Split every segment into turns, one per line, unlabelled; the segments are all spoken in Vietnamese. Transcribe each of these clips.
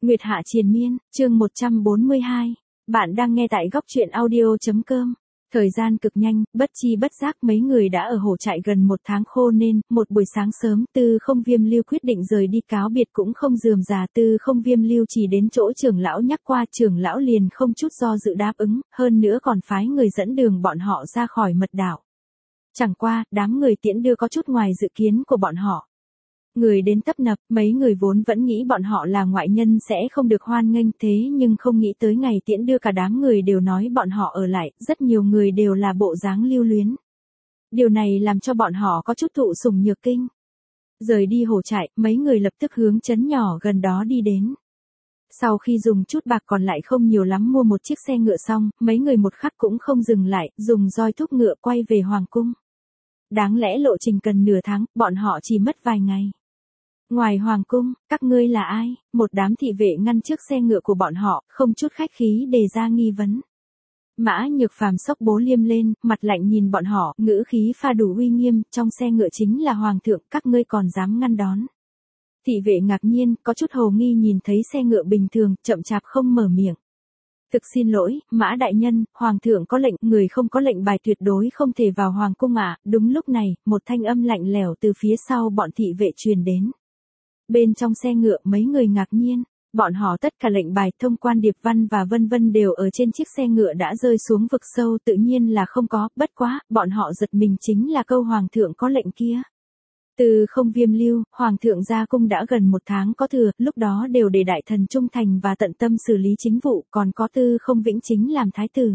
Nguyệt Hạ Triền Miên, chương 142. Bạn đang nghe tại góc truyện audio.com. Thời gian cực nhanh, bất chi bất giác mấy người đã ở hồ trại gần một tháng khô nên, một buổi sáng sớm Tư Không Viêm Lưu quyết định rời đi cáo biệt cũng không rườm rà. Tư Không Viêm Lưu chỉ đến chỗ trưởng lão nhắc qua, trưởng lão liền không chút do dự đáp ứng, hơn nữa còn phái người dẫn đường bọn họ ra khỏi mật đảo. Chẳng qua, đám người tiễn đưa có chút ngoài dự kiến của bọn họ. Người đến tấp nập, mấy người vốn vẫn nghĩ bọn họ là ngoại nhân sẽ không được hoan nghênh, thế nhưng không nghĩ tới ngày tiễn đưa cả đám người đều nói bọn họ ở lại, rất nhiều người đều là bộ dáng lưu luyến. Điều này làm cho bọn họ có chút thụ sủng nhược kinh. Rời đi hồ trại, mấy người lập tức hướng trấn nhỏ gần đó đi đến. Sau khi dùng chút bạc còn lại không nhiều lắm mua một chiếc xe ngựa xong, mấy người một khắc cũng không dừng lại, dùng roi thúc ngựa quay về hoàng cung. Đáng lẽ lộ trình cần nửa tháng, bọn họ chỉ mất vài ngày. Ngoài hoàng cung, các ngươi là ai? Một đám thị vệ ngăn trước xe ngựa của bọn họ, không chút khách khí đề ra nghi vấn. Mã Nhược Phàm xốc bố liêm lên, mặt lạnh nhìn bọn họ, ngữ khí pha đủ uy nghiêm, trong xe ngựa chính là hoàng thượng, các ngươi còn dám ngăn đón. Thị vệ ngạc nhiên, có chút hồ nghi nhìn thấy xe ngựa bình thường, chậm chạp không mở miệng. Thực xin lỗi, Mã đại nhân, hoàng thượng có lệnh, người không có lệnh bài tuyệt đối không thể vào hoàng cung ạ. Đúng lúc này, một thanh âm lạnh lẽo từ phía sau bọn thị vệ truyền đến. Bên trong xe ngựa mấy người ngạc nhiên, bọn họ tất cả lệnh bài, thông quan điệp văn và vân vân đều ở trên chiếc xe ngựa đã rơi xuống vực sâu, tự nhiên là không có, bất quá, bọn họ giật mình chính là câu hoàng thượng có lệnh kia. Từ Không Viêm Lưu, hoàng thượng ra cung đã gần một tháng có thừa, lúc đó đều để đại thần trung thành và tận tâm xử lý chính vụ, còn có Tư Không Vĩnh Chính làm thái tử.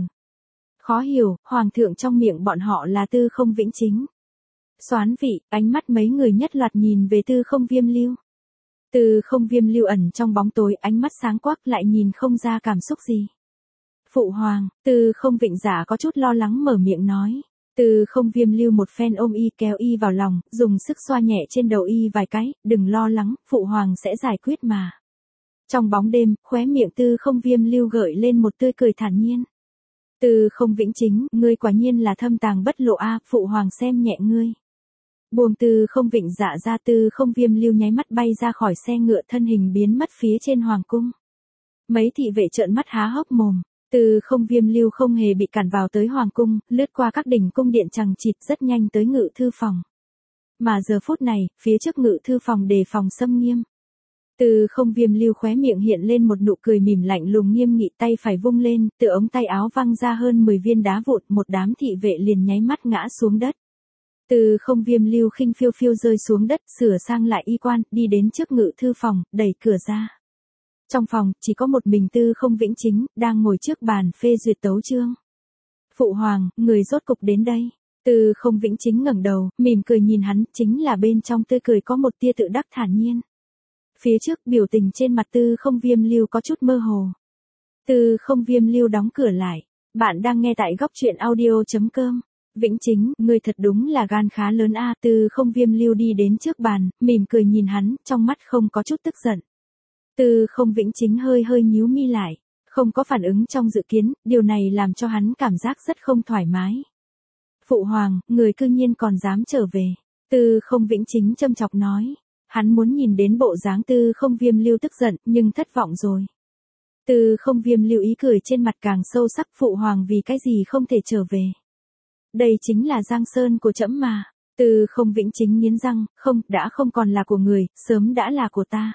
Khó hiểu, hoàng thượng trong miệng bọn họ là Tư Không Vĩnh Chính. Soán vị, ánh mắt mấy người nhất loạt nhìn về Tư Không Viêm Lưu. Tư Không Viêm Lưu ẩn trong bóng tối, ánh mắt sáng quắc lại nhìn không ra cảm xúc gì. Phụ hoàng, Tư Không Vịnh Giả có chút lo lắng mở miệng nói. Tư Không Viêm Lưu một phen ôm y kéo y vào lòng, dùng sức xoa nhẹ trên đầu y vài cái, đừng lo lắng, phụ hoàng sẽ giải quyết mà. Trong bóng đêm, khóe miệng Tư Không Viêm Lưu gợi lên một tươi cười thản nhiên. Tư Không Vĩnh Chính, ngươi quả nhiên là thâm tàng bất lộ a, phụ hoàng xem nhẹ ngươi. Buông Tư Không Vịnh Dạ ra, Tư Không Viêm Lưu nháy mắt bay ra khỏi xe ngựa, thân hình biến mất phía trên hoàng cung. Mấy thị vệ trợn mắt há hốc mồm. Tư Không Viêm Lưu không hề bị cản vào tới hoàng cung, lướt qua các đỉnh cung điện chằng chịt rất nhanh tới ngự thư phòng. Mà giờ phút này, phía trước ngự thư phòng đề phòng xâm nghiêm. Tư Không Viêm Lưu khóe miệng hiện lên một nụ cười mỉm lạnh lùng nghiêm nghị, tay phải vung lên, từ ống tay áo văng ra hơn 10 viên đá vụn, một đám thị vệ liền nháy mắt ngã xuống đất. Tư Không Viêm Lưu khinh phiêu phiêu rơi xuống đất, sửa sang lại y quan, đi đến trước ngự thư phòng, đẩy cửa ra. Trong phòng, chỉ có một mình Tư Không Vĩnh Chính, đang ngồi trước bàn phê duyệt tấu chương. Phụ hoàng, người rốt cục đến đây. Tư Không Vĩnh Chính ngẩng đầu, mỉm cười nhìn hắn, chính là bên trong tươi cười có một tia tự đắc thản nhiên. Phía trước, biểu tình trên mặt Tư Không Viêm Lưu có chút mơ hồ. Tư Không Viêm Lưu đóng cửa lại. Bạn đang nghe tại góc truyện audio.com. Vĩnh Chính, ngươi thật đúng là gan khá lớn a. Tư Không Viêm Lưu đi đến trước bàn, mỉm cười nhìn hắn, trong mắt không có chút tức giận. Tư Không Vĩnh Chính hơi hơi nhíu mi lại, không có phản ứng trong dự kiến, điều này làm cho hắn cảm giác rất không thoải mái. Phụ hoàng, người cư nhiên còn dám trở về. Tư Không Vĩnh Chính châm chọc nói, hắn muốn nhìn đến bộ dáng Tư Không Viêm Lưu tức giận, nhưng thất vọng rồi. Tư Không Viêm Lưu ý cười trên mặt càng sâu sắc, phụ hoàng vì cái gì không thể trở về. Đây chính là Giang Sơn của trẫm mà. Tư Không Vĩnh Chính nghiến răng, không, đã không còn là của người, sớm đã là của ta.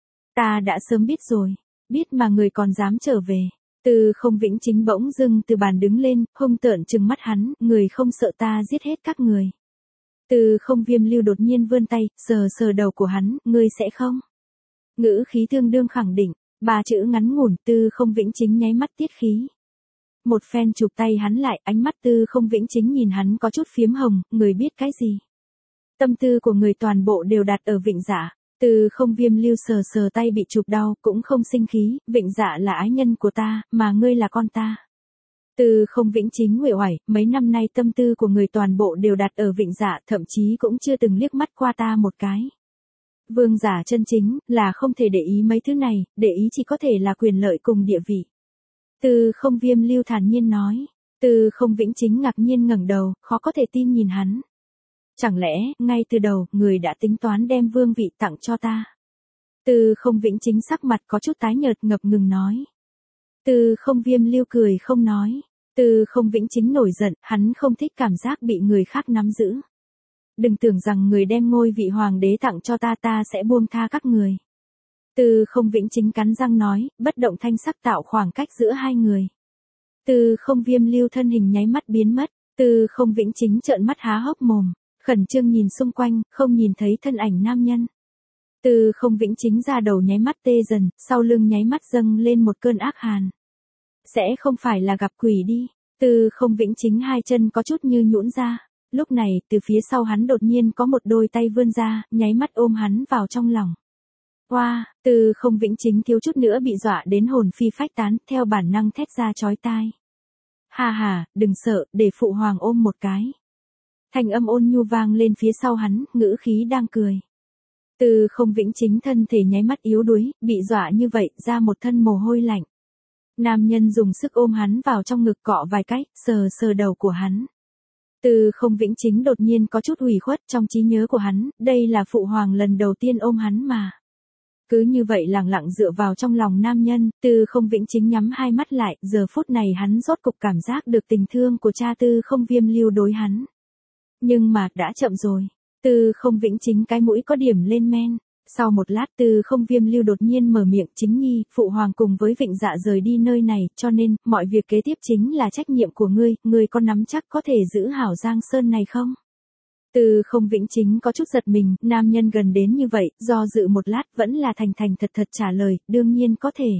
Ta đã sớm biết rồi, biết mà người còn dám trở về. Tư Không Vĩnh Chính bỗng dưng từ bàn đứng lên, hung tợn trừng mắt hắn, người không sợ ta giết hết các người. Tư Không Viêm Lưu đột nhiên vươn tay, sờ sờ đầu của hắn, ngươi sẽ không. Ngữ khí tương đương khẳng định, ba chữ ngắn ngủn, Tư Không Vĩnh Chính nháy mắt tiết khí. Một phen chụp tay hắn lại, ánh mắt Tư Không Vĩnh Chính nhìn hắn có chút phiếm hồng, người biết cái gì. Tâm tư của người toàn bộ đều đặt ở Vịnh Dạ. Tư Không Viêm Lưu sờ sờ tay bị chụp đau, cũng không sinh khí, Vịnh Dạ là ái nhân của ta, mà ngươi là con ta. Tư Không Vĩnh Chính uể oải, mấy năm nay tâm tư của người toàn bộ đều đặt ở Vịnh Dạ, thậm chí cũng chưa từng liếc mắt qua ta một cái. Vương giả chân chính, là không thể để ý mấy thứ này, để ý chỉ có thể là quyền lợi cùng địa vị. Tư Không Viêm Lưu thản nhiên nói. Tư Không Vĩnh Chính ngạc nhiên ngẩng đầu, khó có thể tin nhìn hắn. Chẳng lẽ, ngay từ đầu, người đã tính toán đem vương vị tặng cho ta? Từ Không Vĩnh Chính sắc mặt có chút tái nhợt ngập ngừng nói. Từ Không Viêm Lưu cười không nói. Từ Không Vĩnh Chính nổi giận, hắn không thích cảm giác bị người khác nắm giữ. Đừng tưởng rằng người đem ngôi vị hoàng đế tặng cho ta sẽ buông tha các người. Từ Không Vĩnh Chính cắn răng nói, bất động thanh sắc tạo khoảng cách giữa hai người. Từ Không Viêm Lưu thân hình nháy mắt biến mất, Từ Không Vĩnh Chính trợn mắt há hốc mồm, khẩn trương nhìn xung quanh, không nhìn thấy thân ảnh nam nhân. Từ Không Vĩnh Chính ra đầu nháy mắt tê dần, sau lưng nháy mắt dâng lên một cơn ác hàn. Sẽ không phải là gặp quỷ đi. Từ Không Vĩnh Chính hai chân có chút như nhũn ra. Lúc này, từ phía sau hắn đột nhiên có một đôi tay vươn ra, nháy mắt ôm hắn vào trong lòng. Wow, Từ Không Vĩnh Chính thiếu chút nữa bị dọa đến hồn phi phách tán, theo bản năng thét ra chói tai. Ha ha, đừng sợ, để phụ hoàng ôm một cái. Thanh âm ôn nhu vang lên phía sau hắn, ngữ khí đang cười. Từ Không Vĩnh Chính thân thể nháy mắt yếu đuối, bị dọa như vậy, ra một thân mồ hôi lạnh. Nam nhân dùng sức ôm hắn vào trong ngực cọ vài cái, sờ sờ đầu của hắn. Từ Không Vĩnh Chính đột nhiên có chút ủy khuất trong trí nhớ của hắn, đây là phụ hoàng lần đầu tiên ôm hắn mà. Cứ như vậy lặng lặng dựa vào trong lòng nam nhân, Từ Không Vĩnh Chính nhắm hai mắt lại, giờ phút này hắn rốt cục cảm giác được tình thương của cha Từ Không Viêm Lưu đối hắn. Nhưng mà, đã chậm rồi. Từ Không Vĩnh Chính cái mũi có điểm lên men. Sau một lát Từ Không Viêm Lưu đột nhiên mở miệng, Chính nhi, phụ hoàng cùng với Vịnh Dạ rời đi nơi này, cho nên, mọi việc kế tiếp chính là trách nhiệm của ngươi có nắm chắc có thể giữ hảo Giang Sơn này không? Từ Không Vĩnh Chính có chút giật mình, nam nhân gần đến như vậy, do dự một lát vẫn là thành thành thật thật trả lời, đương nhiên có thể.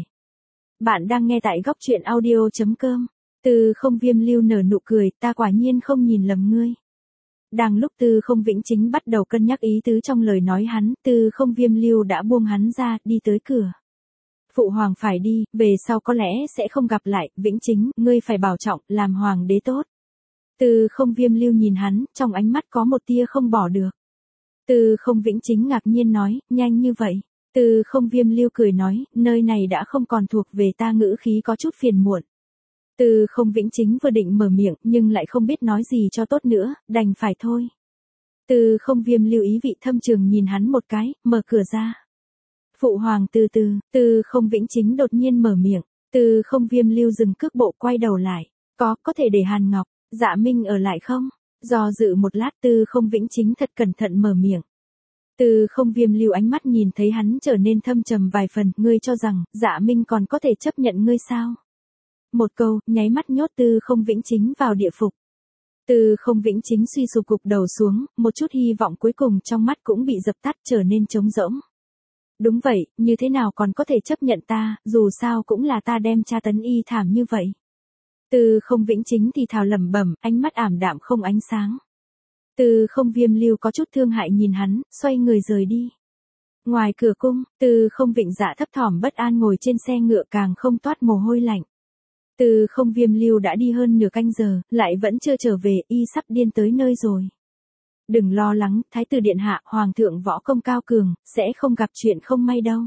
Bạn đang nghe tại góc truyện audio.com. Từ Không Viêm Lưu nở nụ cười, ta quả nhiên không nhìn lầm ngươi. Đang lúc Từ Không Vĩnh Chính bắt đầu cân nhắc ý tứ trong lời nói hắn, Từ Không Viêm Lưu đã buông hắn ra, đi tới cửa. Phụ hoàng phải đi, về sau có lẽ sẽ không gặp lại, Vĩnh Chính, ngươi phải bảo trọng, làm hoàng đế tốt. Từ Không Viêm Lưu nhìn hắn, trong ánh mắt có một tia không bỏ được. Từ Không Vĩnh Chính ngạc nhiên nói, nhanh như vậy. Từ Không Viêm Lưu cười nói, nơi này đã không còn thuộc về ta, ngữ khí có chút phiền muộn. Từ Không Vĩnh Chính vừa định mở miệng, nhưng lại không biết nói gì cho tốt nữa, đành phải thôi. Từ Không Viêm Lưu ý vị thâm trường nhìn hắn một cái, mở cửa ra. Phụ hoàng Từ Không Vĩnh Chính đột nhiên mở miệng, Từ Không Viêm Lưu dừng cước bộ quay đầu lại, có thể để Hàn Ngọc, Dạ Minh ở lại không? Do dự một lát Từ Không Vĩnh Chính thật cẩn thận mở miệng. Từ Không Viêm Lưu ánh mắt nhìn thấy hắn trở nên thâm trầm vài phần, ngươi cho rằng, Dạ Minh còn có thể chấp nhận ngươi sao? Một câu, nháy mắt nhốt Từ Không Vĩnh Chính vào địa phục. Từ Không Vĩnh Chính suy sụp gục đầu xuống, một chút hy vọng cuối cùng trong mắt cũng bị dập tắt trở nên trống rỗng. Đúng vậy, như thế nào còn có thể chấp nhận ta, dù sao cũng là ta đem tra tấn y thảm như vậy. Từ Không Vĩnh Chính thì thào lẩm bẩm, ánh mắt ảm đạm không ánh sáng. Từ Không Viêm Lưu có chút thương hại nhìn hắn, xoay người rời đi. Ngoài cửa cung, Từ Không Vịnh Dạ thấp thỏm bất an ngồi trên xe ngựa càng không toát mồ hôi lạnh. Từ Không Viêm Lưu đã đi hơn nửa canh giờ, lại vẫn chưa trở về, y sắp điên tới nơi rồi. Đừng lo lắng, Thái tử điện hạ, hoàng thượng võ công cao cường, sẽ không gặp chuyện không may đâu.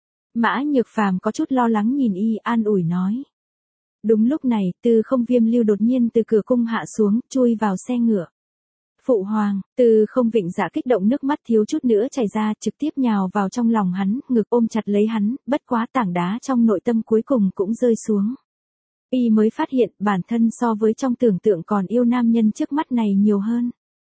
Mã Nhược Phàm có chút lo lắng nhìn y, an ủi nói. Đúng lúc này, Từ Không Viêm Lưu đột nhiên từ cửa cung hạ xuống, chui vào xe ngựa. Phụ hoàng, Từ Không Vịnh Dạ kích động nước mắt thiếu chút nữa chảy ra, trực tiếp nhào vào trong lòng hắn, ngực ôm chặt lấy hắn, bất quá tảng đá trong nội tâm cuối cùng cũng rơi xuống. Y mới phát hiện bản thân so với trong tưởng tượng còn yêu nam nhân trước mắt này nhiều hơn.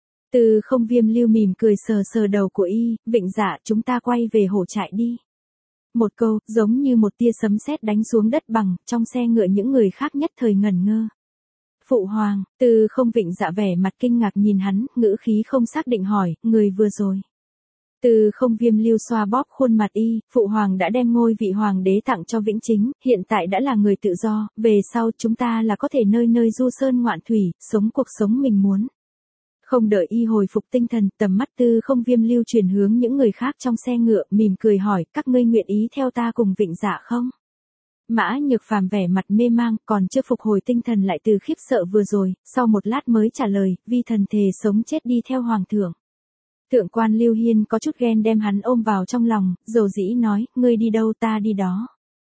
Từ Không Viêm Lưu mỉm cười sờ sờ đầu của y, Vịnh Dạ, chúng ta quay về hổ trại đi. Một câu, giống như một tia sấm sét đánh xuống đất bằng, trong xe ngựa những người khác nhất thời ngẩn ngơ. Phụ hoàng, Từ Không Vịnh Dạ vẻ mặt kinh ngạc nhìn hắn, ngữ khí không xác định hỏi, người vừa rồi. Từ Không Viêm Lưu xoa bóp khuôn mặt y, phụ hoàng đã đem ngôi vị hoàng đế tặng cho Vĩnh Chính, hiện tại đã là người tự do, về sau chúng ta là có thể nơi nơi du sơn ngoạn thủy, sống cuộc sống mình muốn. Không đợi y hồi phục tinh thần, tầm mắt Từ Không Viêm Lưu chuyển hướng những người khác trong xe ngựa, mỉm cười hỏi, các ngươi nguyện ý theo ta cùng Vịnh Dạ không? Mã Nhược Phàm vẻ mặt mê mang, còn chưa phục hồi tinh thần lại từ khiếp sợ vừa rồi, sau một lát mới trả lời, vi thần thề sống chết đi theo hoàng thượng. Thượng quan Lưu Hiên có chút ghen đem hắn ôm vào trong lòng, dầu dĩ nói, ngươi đi đâu ta đi đó.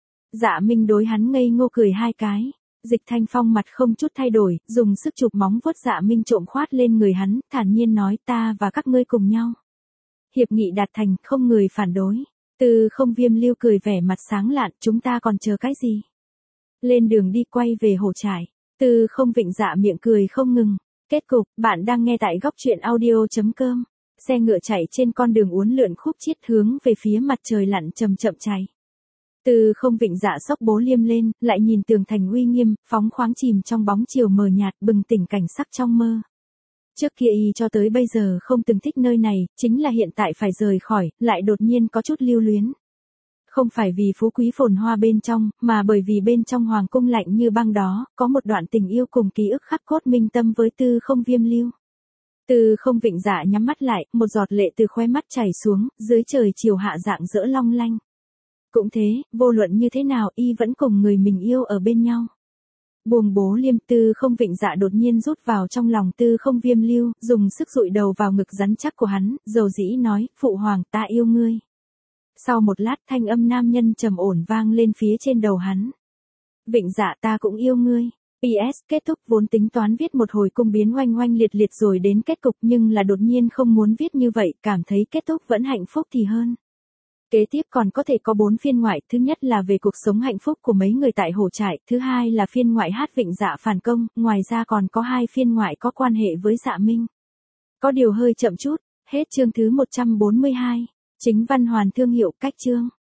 Dạ Minh đối hắn ngây ngô cười hai cái. Dịch Thanh Phong mặt không chút thay đổi, dùng sức chụp móng vuốt Dạ Minh trộm khoát lên người hắn, thản nhiên nói, ta và các ngươi cùng nhau. Hiệp nghị đạt thành, không người phản đối. Từ không Viêm Lưu cười vẻ mặt sáng lạn, chúng ta còn chờ cái gì? Lên đường đi, quay về Hổ Trại. Từ không Vịnh Dạ miệng cười không ngừng. Kết cục, bạn đang nghe tại góc truyện audio.com. Xe ngựa chạy trên con đường uốn lượn khúc chiết hướng về phía mặt trời lặn chậm chậm chạy. Từ không Vịnh Dạ xốc bố liêm lên, lại nhìn tường thành uy nghiêm, phóng khoáng chìm trong bóng chiều mờ nhạt, bừng tỉnh cảnh sắc trong mơ. Trước kia y cho tới bây giờ không từng thích nơi này, chính là hiện tại phải rời khỏi, lại đột nhiên có chút lưu luyến. Không phải vì phú quý phồn hoa bên trong, mà bởi vì bên trong hoàng cung lạnh như băng đó, có một đoạn tình yêu cùng ký ức khắc cốt minh tâm với Tư không Viêm Lưu. Tư không Vịnh Dạ nhắm mắt lại, một giọt lệ từ khóe mắt chảy xuống, dưới trời chiều hạ dạng dỡ long lanh. Cũng thế, vô luận như thế nào y vẫn cùng người mình yêu ở bên nhau. Buông bố liêm, Tư không Vịnh Dạ đột nhiên rút vào trong lòng Tư không Viêm Lưu, dùng sức dụi đầu vào ngực rắn chắc của hắn, dầu dĩ nói, phụ hoàng ta yêu ngươi. Sau một lát thanh âm nam nhân trầm ổn vang lên phía trên đầu hắn. Vịnh Dạ ta cũng yêu ngươi. PS kết thúc, vốn tính toán viết một hồi cung biến oanh oanh liệt liệt rồi đến kết cục nhưng là đột nhiên không muốn viết như vậy, cảm thấy kết thúc vẫn hạnh phúc thì hơn. Kế tiếp còn có thể có 4 phiên ngoại, thứ nhất là về cuộc sống hạnh phúc của mấy người tại Hổ Trại, thứ hai là phiên ngoại hát Vịnh Dạ phản công, ngoài ra còn có 2 phiên ngoại có quan hệ với Dạ Minh. Có điều hơi chậm chút, hết chương thứ 142. Chính văn hoàn thương hiệu cách chương.